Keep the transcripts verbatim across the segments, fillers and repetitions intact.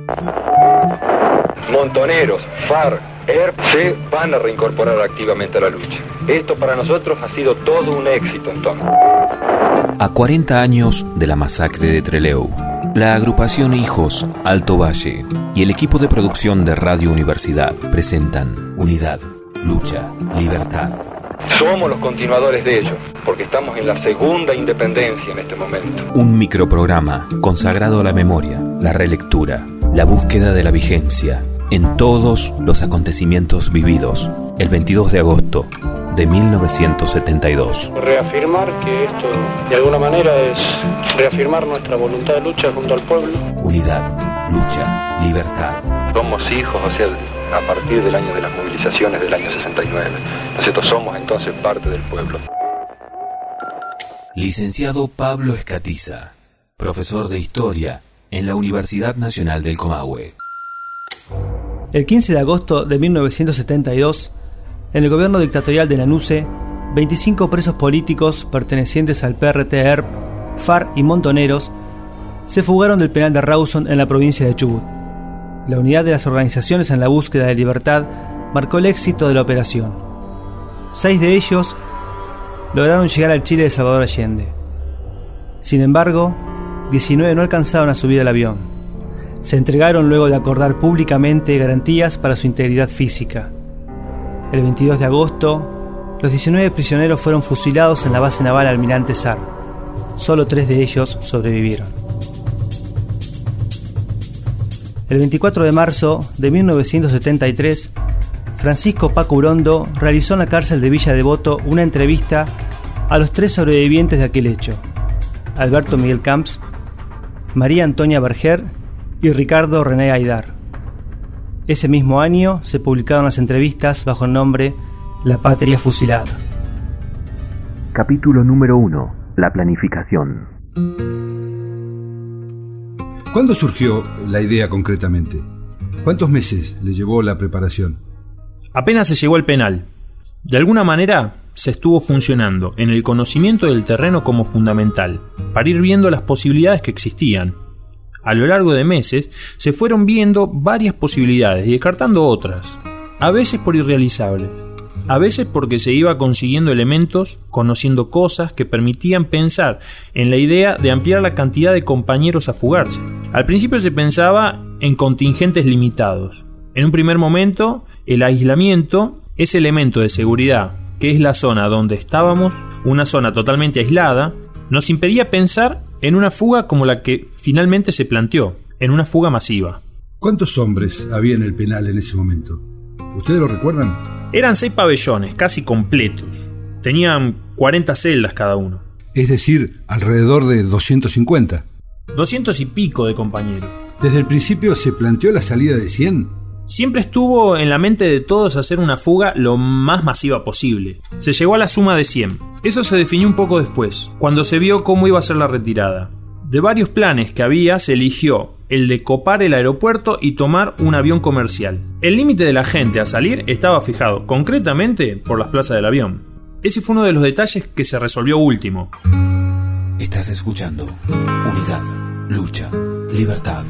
Montoneros, FARC, E R P se van a reincorporar activamente a la lucha. Esto para nosotros ha sido todo un éxito entonces. A cuarenta años de la masacre de Trelew, la agrupación Hijos Alto Valle y el equipo de producción de Radio Universidad presentan Unidad, Lucha, Libertad. Somos los continuadores de ellos, porque estamos en la segunda independencia en este momento. Un microprograma consagrado a la memoria, la relectura, la búsqueda de la vigencia en todos los acontecimientos vividos el veintidós de agosto de mil novecientos setenta y dos. Reafirmar que esto de alguna manera es reafirmar nuestra voluntad de lucha junto al pueblo. Unidad, lucha, libertad. Somos hijos, o sea, a partir del año de las movilizaciones del año sesenta y nueve. Nosotros somos entonces parte del pueblo. Licenciado Pablo Escatiza, profesor de Historia en la Universidad Nacional del Comahue. El quince de agosto de mil novecientos setenta y dos, en el gobierno dictatorial de Lanuse, veinticinco presos políticos pertenecientes al P R T, E R P, FARC y Montoneros se fugaron del penal de Rawson en la provincia de Chubut. La unidad de las organizaciones en la búsqueda de libertad marcó el éxito de la operación. Seis de ellos lograron llegar al Chile de Salvador Allende. Sin embargo, diecinueve no alcanzaron a subir al avión. Se entregaron luego de acordar públicamente garantías para su integridad física. El veintidós de agosto, los diecinueve prisioneros fueron fusilados en la base naval Almirante Sar. Solo tres de ellos sobrevivieron. El veinticuatro de marzo de mil novecientos setenta y tres, Francisco Paco Urondo realizó en la cárcel de Villa Devoto una entrevista a los tres sobrevivientes de aquel hecho: Alberto Miguel Camps, María Antonia Berger y Ricardo René Aydar. Ese mismo año se publicaron las entrevistas bajo el nombre La Patria Fusilada. Capítulo número uno. La planificación. ¿Cuándo surgió la idea concretamente? ¿Cuántos meses le llevó la preparación? Apenas se llegó al penal. De alguna manera se estuvo funcionando en el conocimiento del terreno como fundamental, para ir viendo las posibilidades que existían. A lo largo de meses se fueron viendo varias posibilidades y descartando otras, a veces por irrealizables, a veces porque se iba consiguiendo elementos, conociendo cosas que permitían pensar en la idea de ampliar la cantidad de compañeros a fugarse. Al principio se pensaba en contingentes limitados. En un primer momento, el aislamiento, ese elemento de seguridad, que es la zona donde estábamos, una zona totalmente aislada, nos impedía pensar en una fuga como la que finalmente se planteó, en una fuga masiva. ¿Cuántos hombres había en el penal en ese momento? ¿Ustedes lo recuerdan? Eran seis pabellones, casi completos. Tenían cuarenta celdas cada uno. Es decir, alrededor de doscientos cincuenta. Doscientos y pico de compañeros. ¿Desde el principio se planteó la salida de cien? Siempre estuvo en la mente de todos hacer una fuga lo más masiva posible. Se llegó a la suma de cien. Eso se definió un poco después, cuando se vio cómo iba a ser la retirada. De varios planes que había, se eligió el de copar el aeropuerto y tomar un avión comercial. El límite de la gente a salir estaba fijado, concretamente, por las plazas del avión. Ese fue uno de los detalles que se resolvió último. Estás escuchando Unidad, Lucha, Libertad.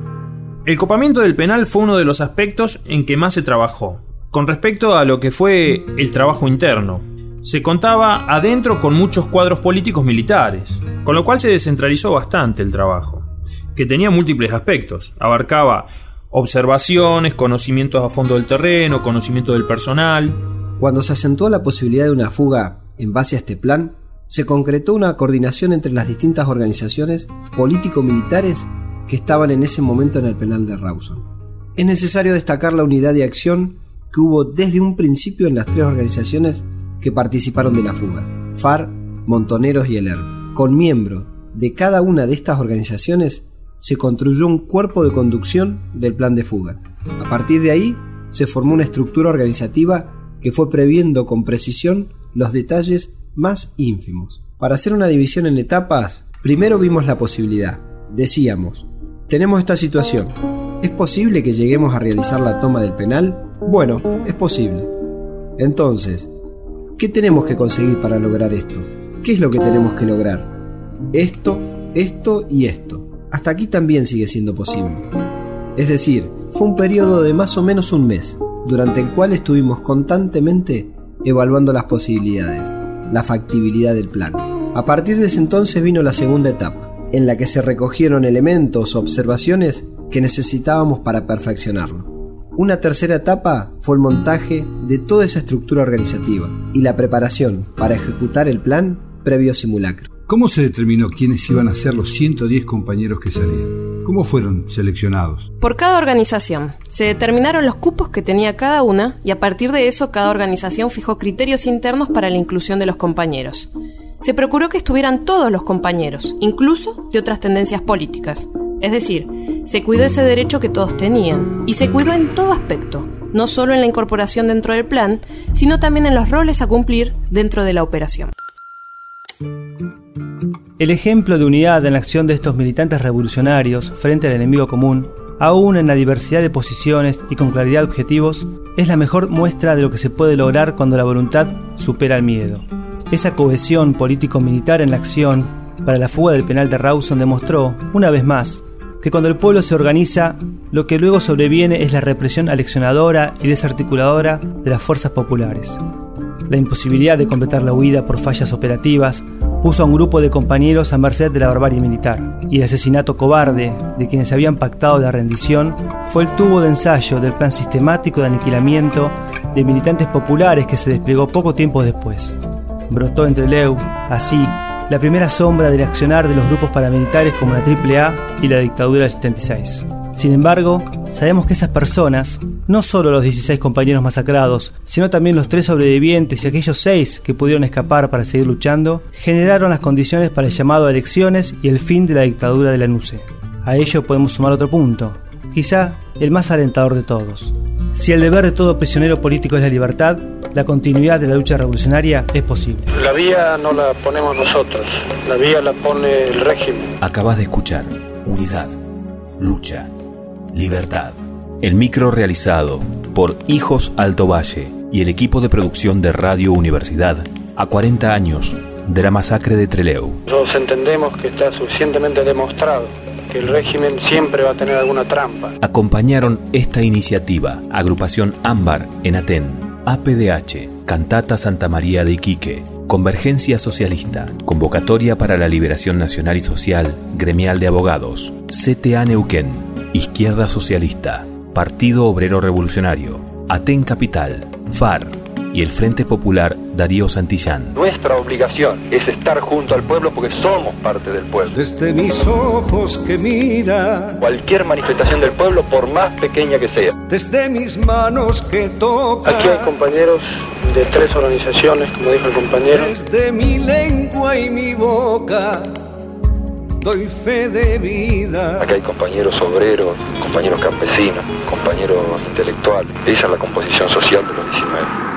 El copamiento del penal fue uno de los aspectos en que más se trabajó. Con respecto a lo que fue el trabajo interno, se contaba adentro con muchos cuadros políticos militares, con lo cual se descentralizó bastante el trabajo, que tenía múltiples aspectos. Abarcaba observaciones, conocimientos a fondo del terreno, conocimiento del personal. Cuando se asentó la posibilidad de una fuga en base a este plan, se concretó una coordinación entre las distintas organizaciones político-militares que estaban en ese momento en el penal de Rawson. Es necesario destacar la unidad de acción que hubo desde un principio en las tres organizaciones que participaron de la fuga: FARC, Montoneros y el E R P. Con miembros de cada una de estas organizaciones se construyó un cuerpo de conducción del plan de fuga. A partir de ahí se formó una estructura organizativa que fue previendo con precisión los detalles más ínfimos. Para hacer una división en etapas, primero vimos la posibilidad. Decíamos: tenemos esta situación. ¿Es posible que lleguemos a realizar la toma del penal? Bueno, es posible. Entonces, ¿qué tenemos que conseguir para lograr esto? ¿Qué es lo que tenemos que lograr? Esto, esto y esto. Hasta aquí también sigue siendo posible. Es decir, fue un periodo de más o menos un mes, durante el cual estuvimos constantemente evaluando las posibilidades, la factibilidad del plan. A partir de ese entonces vino la segunda etapa, en la que se recogieron elementos o observaciones que necesitábamos para perfeccionarlo. Una tercera etapa fue el montaje de toda esa estructura organizativa y la preparación para ejecutar el plan previo simulacro. ¿Cómo se determinó quiénes iban a ser los ciento diez compañeros que salían? ¿Cómo fueron seleccionados? Por cada organización. Se determinaron los cupos que tenía cada una y a partir de eso cada organización fijó criterios internos para la inclusión de los compañeros. Se procuró que estuvieran todos los compañeros, incluso de otras tendencias políticas. Es decir, se cuidó ese derecho que todos tenían y se cuidó en todo aspecto, no solo en la incorporación dentro del plan, sino también en los roles a cumplir dentro de la operación. El ejemplo de unidad en la acción de estos militantes revolucionarios frente al enemigo común, aún en la diversidad de posiciones y con claridad de objetivos, es la mejor muestra de lo que se puede lograr cuando la voluntad supera el miedo. Esa cohesión político-militar en la acción para la fuga del penal de Rawson demostró, una vez más, que cuando el pueblo se organiza, lo que luego sobreviene es la represión aleccionadora y desarticuladora de las fuerzas populares. La imposibilidad de completar la huida por fallas operativas puso a un grupo de compañeros a merced de la barbarie militar, y el asesinato cobarde de quienes habían pactado la rendición fue el tubo de ensayo del plan sistemático de aniquilamiento de militantes populares que se desplegó poco tiempo después. Brotó entre Trelew, así, la primera sombra del accionar de los grupos paramilitares como la triple A y la dictadura del setenta y seis. Sin embargo, sabemos que esas personas, no solo los dieciséis compañeros masacrados, sino también los tres sobrevivientes y aquellos seis que pudieron escapar para seguir luchando, generaron las condiciones para el llamado a elecciones y el fin de la dictadura de la NUCE. A ello podemos sumar otro punto, quizá el más alentador de todos. Si el deber de todo prisionero político es la libertad, la continuidad de la lucha revolucionaria es posible. La vía no la ponemos nosotros, la vía la pone el régimen. Acabas de escuchar Unidad, Lucha, Libertad. El micro realizado por Hijos Alto Valle y el equipo de producción de Radio Universidad a cuarenta años de la masacre de Trelew. Nosotros entendemos que está suficientemente demostrado que el régimen siempre va a tener alguna trampa. Acompañaron esta iniciativa Agrupación Ámbar en Aten, A P D H, Cantata Santa María de Iquique, Convergencia Socialista, Convocatoria para la Liberación Nacional y Social, Gremial de Abogados, C T A Neuquén, Izquierda Socialista, Partido Obrero Revolucionario, Aten Capital, F A R y el Frente Popular Darío Santillán. Nuestra obligación es estar junto al pueblo porque somos parte del pueblo. Desde mis ojos que mira, cualquier manifestación del pueblo, por más pequeña que sea. Desde mis manos que tocan. Aquí hay compañeros de tres organizaciones, como dijo el compañero. Desde mi lengua y mi boca doy fe de vida. Acá hay compañeros obreros, compañeros campesinos, compañeros intelectuales. Esa es la composición social de los diecinueve.